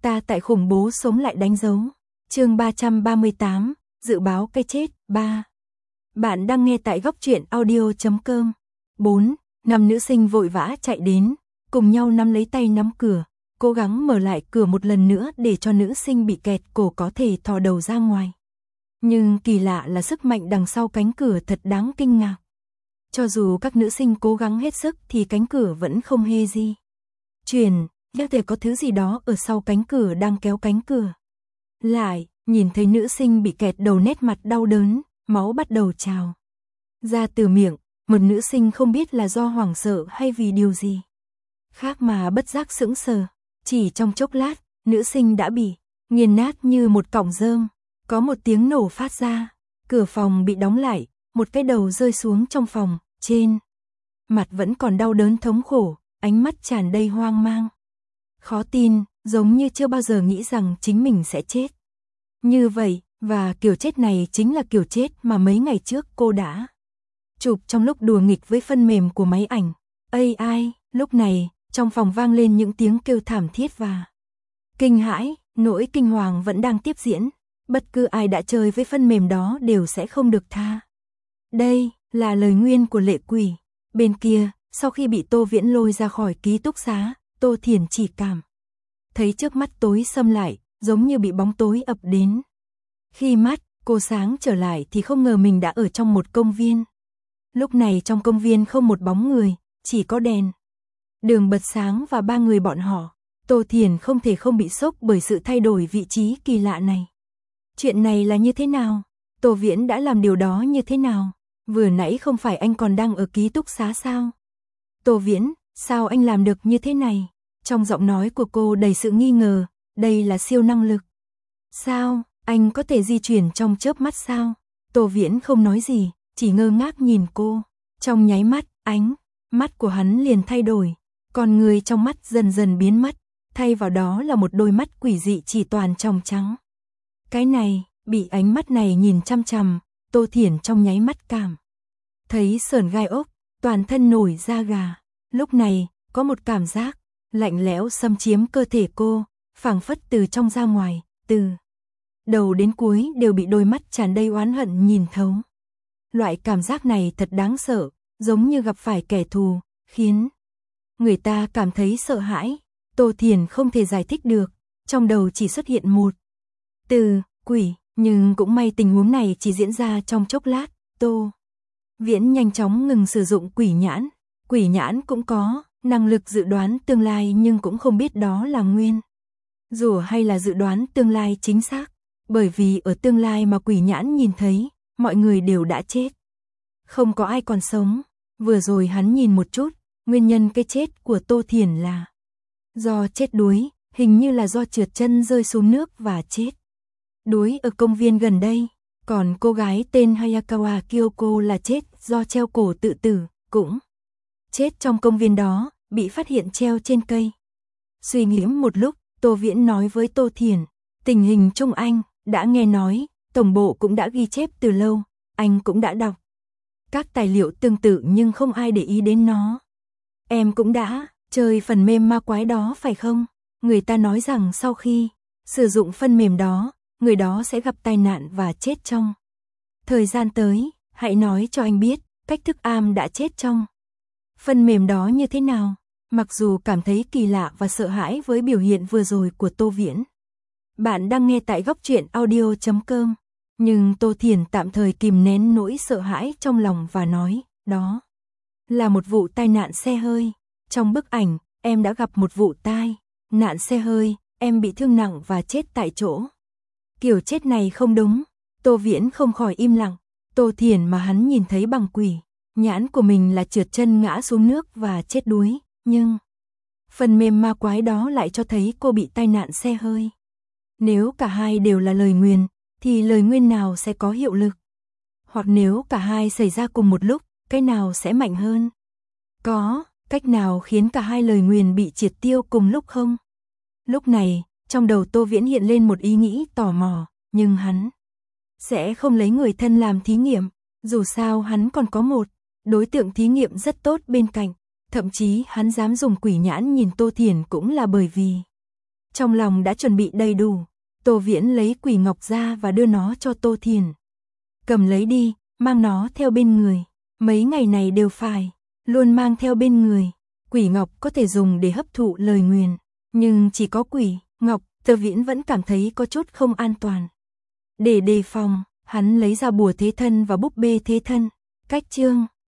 Ta tại khủng bố sống lại đánh dấu. Chương 338, dự báo cái chết 3. Bạn đang nghe tại góc truyện audio.com. 4. Năm nữ sinh vội vã chạy đến, cùng nhau nắm lấy tay nắm cửa, cố gắng mở lại cửa một lần nữa để cho nữ sinh bị kẹt cổ có thể thò đầu ra ngoài. Nhưng kỳ lạ là sức mạnh đằng sau cánh cửa thật đáng kinh ngạc. Cho dù các nữ sinh cố gắng hết sức thì cánh cửa vẫn không hề gì chuyển, như thể có thứ gì đó ở sau cánh cửa đang kéo cánh cửa lại. Nhìn thấy nữ sinh bị kẹt đầu, nét mặt đau đớn, máu bắt đầu trào ra từ miệng. Một nữ sinh không biết là do hoảng sợ hay vì điều gì khác mà bất giác sững sờ. Chỉ trong chốc lát, nữ sinh đã bị nghiền nát như một cọng rơm. Có một tiếng nổ phát ra, cửa phòng bị đóng lại, một cái đầu rơi xuống trong phòng, trên mặt vẫn còn đau đớn thống khổ, ánh mắt tràn đầy hoang mang. Khó tin, giống như chưa bao giờ nghĩ rằng chính mình sẽ chết như vậy, và kiểu chết này chính là kiểu chết mà mấy ngày trước cô đã chụp trong lúc đùa nghịch với phân mềm của máy ảnh AI. Lúc này, trong phòng vang lên những tiếng kêu thảm thiết và kinh hãi. Nỗi kinh hoàng vẫn đang tiếp diễn. Bất cứ ai đã chơi với phân mềm đó đều sẽ không được tha. Đây là lời nguyền của lệ quỷ. Bên kia, sau khi bị Tô Viễn lôi ra khỏi ký túc xá, Tô Thiển chỉ cảm thấy trước mắt tối sầm lại, giống như bị bóng tối ập đến. Khi mắt cô sáng trở lại thì không ngờ mình đã ở trong một công viên. Lúc này trong công viên không một bóng người, chỉ có đèn đường bật sáng và ba người bọn họ. Tô Thiển không thể không bị sốc bởi sự thay đổi vị trí kỳ lạ này. Chuyện này là như thế nào? Tô Viễn đã làm điều đó như thế nào? Vừa nãy không phải anh còn đang ở ký túc xá sao? Tô Viễn, sao anh làm được như thế này? Trong giọng nói của cô đầy sự nghi ngờ, đây là siêu năng lực. Sao, anh có thể di chuyển trong chớp mắt sao? Tô Viễn không nói gì, chỉ ngơ ngác nhìn cô. Trong nháy mắt, ánh mắt của hắn liền thay đổi. Con người trong mắt dần dần biến mất, thay vào đó là một đôi mắt quỷ dị chỉ toàn tròng trắng. Cái này, bị ánh mắt này nhìn chăm chằm, Tô Thiển trong nháy mắt cảm thấy sởn gai ốc, toàn thân nổi da gà. Lúc này, có một cảm giác lạnh lẽo xâm chiếm cơ thể cô, phảng phất từ trong ra ngoài, từ đầu đến cuối đều bị đôi mắt tràn đầy oán hận nhìn thấu. Loại cảm giác này thật đáng sợ, giống như gặp phải kẻ thù, khiến người ta cảm thấy sợ hãi. Tô Thiển không thể giải thích được, trong đầu chỉ xuất hiện một từ, quỷ, nhưng cũng may tình huống này chỉ diễn ra trong chốc lát. Tô Viễn nhanh chóng ngừng sử dụng quỷ nhãn. Quỷ nhãn cũng có năng lực dự đoán tương lai nhưng cũng không biết đó là nguyên rủa hay là dự đoán tương lai chính xác, bởi vì ở tương lai mà quỷ nhãn nhìn thấy, mọi người đều đã chết, không có ai còn sống. Vừa rồi hắn nhìn một chút, nguyên nhân cái chết của Tô Thiển là do chết đuối, hình như là do trượt chân rơi xuống nước và chết đuối ở công viên gần đây. Còn cô gái tên Hayakawa Kyoko là chết do treo cổ tự tử, cũng chết trong công viên đó, bị phát hiện treo trên cây. Suy nghĩ một lúc, Tô Viễn nói với Tô Thiển, tình hình trong anh đã nghe nói, tổng bộ cũng đã ghi chép từ lâu, anh cũng đã đọc các tài liệu tương tự nhưng không ai để ý đến nó. Em cũng đã chơi phần mềm ma quái đó phải không? Người ta nói rằng sau khi sử dụng phần mềm đó, người đó sẽ gặp tai nạn và chết trong thời gian tới. Hãy nói cho anh biết, cách thức am đã chết trong phần mềm đó như thế nào? Mặc dù cảm thấy kỳ lạ và sợ hãi với biểu hiện vừa rồi của Tô Viễn. Bạn đang nghe tại góc truyện audio.com. Nhưng Tô Thiển tạm thời kìm nén nỗi sợ hãi trong lòng và nói, đó là một vụ tai nạn xe hơi. Trong bức ảnh, em đã gặp một vụ tai nạn xe hơi, em bị thương nặng và chết tại chỗ. Kiểu chết này không đúng. Tô Viễn không khỏi im lặng. Tô Thiển mà hắn nhìn thấy bằng quỷ nhãn của mình là trượt chân ngã xuống nước và chết đuối, nhưng phần mềm ma quái đó lại cho thấy cô bị tai nạn xe hơi. Nếu cả hai đều là lời nguyền, thì lời nguyền nào sẽ có hiệu lực? Hoặc nếu cả hai xảy ra cùng một lúc, cái nào sẽ mạnh hơn? Có cách nào khiến cả hai lời nguyền bị triệt tiêu cùng lúc không? Lúc này, trong đầu Tô Viễn hiện lên một ý nghĩ tò mò, nhưng hắn sẽ không lấy người thân làm thí nghiệm, dù sao hắn còn có một đối tượng thí nghiệm rất tốt bên cạnh. Thậm chí hắn dám dùng quỷ nhãn nhìn Tô Thiển cũng là bởi vì Trong lòng đã chuẩn bị đầy đủ, Tô Viễn lấy quỷ ngọc ra và đưa nó cho Tô Thiền. Cầm lấy đi, mang nó theo bên người. Mấy ngày này đều phải luôn mang theo bên người. Quỷ ngọc có thể dùng để hấp thụ lời nguyền, nhưng chỉ có quỷ ngọc, Tô Viễn vẫn cảm thấy có chút không an toàn. Để đề phòng, hắn lấy ra bùa thế thân và búp bê thế thân. Cách chương